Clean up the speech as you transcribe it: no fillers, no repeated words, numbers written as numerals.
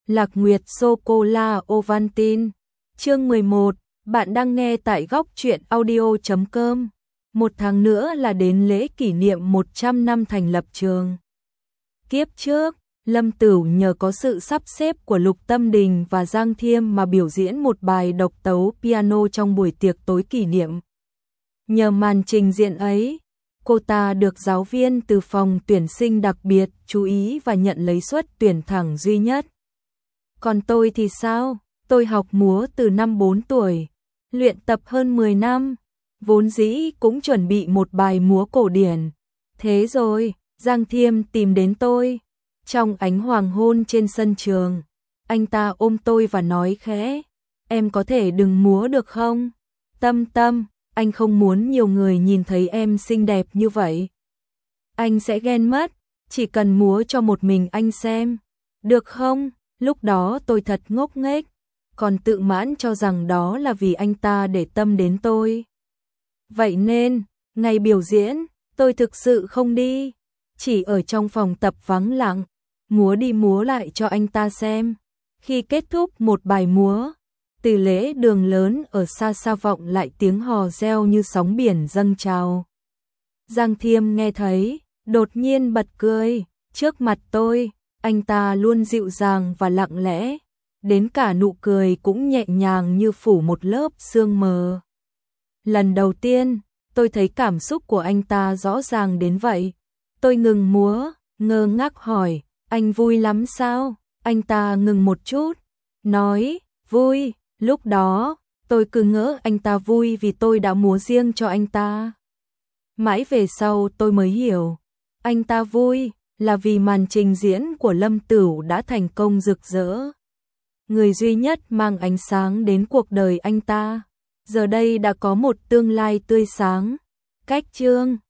Lạc Nguyệt Sô-cô-la Ovaltine. Chương 11, bạn đang nghe tại góc truyện audio.com. Một tháng nữa là đến lễ kỷ niệm 100 năm thành lập trường. Kiếp trước, Lâm Tửu nhờ có sự sắp xếp của Lục Tâm Đình và Giang Thiêm mà biểu diễn một bài độc tấu piano trong buổi tiệc tối kỷ niệm. Nhờ màn trình diễn ấy, cô ta được giáo viên từ phòng tuyển sinh đặc biệt chú ý và nhận lấy suất tuyển thẳng duy nhất. Còn tôi thì sao? Tôi học múa từ năm 4 tuổi, luyện tập hơn 10 năm, vốn dĩ cũng chuẩn bị một bài múa cổ điển. Thế rồi, Giang Thiêm tìm đến tôi. Trong ánh hoàng hôn trên sân trường, anh ta ôm tôi và nói khẽ, em có thể đừng múa được không? Tâm Tâm, anh không muốn nhiều người nhìn thấy em xinh đẹp như vậy. Anh sẽ ghen mất, chỉ cần múa cho một mình anh xem. Được không? Lúc đó tôi thật ngốc nghếch, còn tự mãn cho rằng đó là vì anh ta để tâm đến tôi. Vậy nên, ngày biểu diễn, tôi thực sự không đi, chỉ ở trong phòng tập vắng lặng, múa đi múa lại cho anh ta xem. Khi kết thúc một bài múa, từ lễ đường lớn ở xa xa vọng lại tiếng hò reo như sóng biển dâng trào. Giang Thiêm nghe thấy, đột nhiên bật cười, trước mặt tôi, anh ta luôn dịu dàng và lặng lẽ, đến cả nụ cười cũng nhẹ nhàng như phủ một lớp sương mờ. Lần đầu tiên, tôi thấy cảm xúc của anh ta rõ ràng đến vậy. Tôi ngừng múa, ngơ ngác hỏi, anh vui lắm sao? Anh ta ngừng một chút, nói, vui. Lúc đó, tôi cứ ngỡ anh ta vui vì tôi đã múa riêng cho anh ta. Mãi về sau tôi mới hiểu, anh ta vui là vì màn trình diễn của Lâm Tửu đã thành công rực rỡ. Người duy nhất mang ánh sáng đến cuộc đời anh ta, giờ đây đã có một tương lai tươi sáng. Cách chương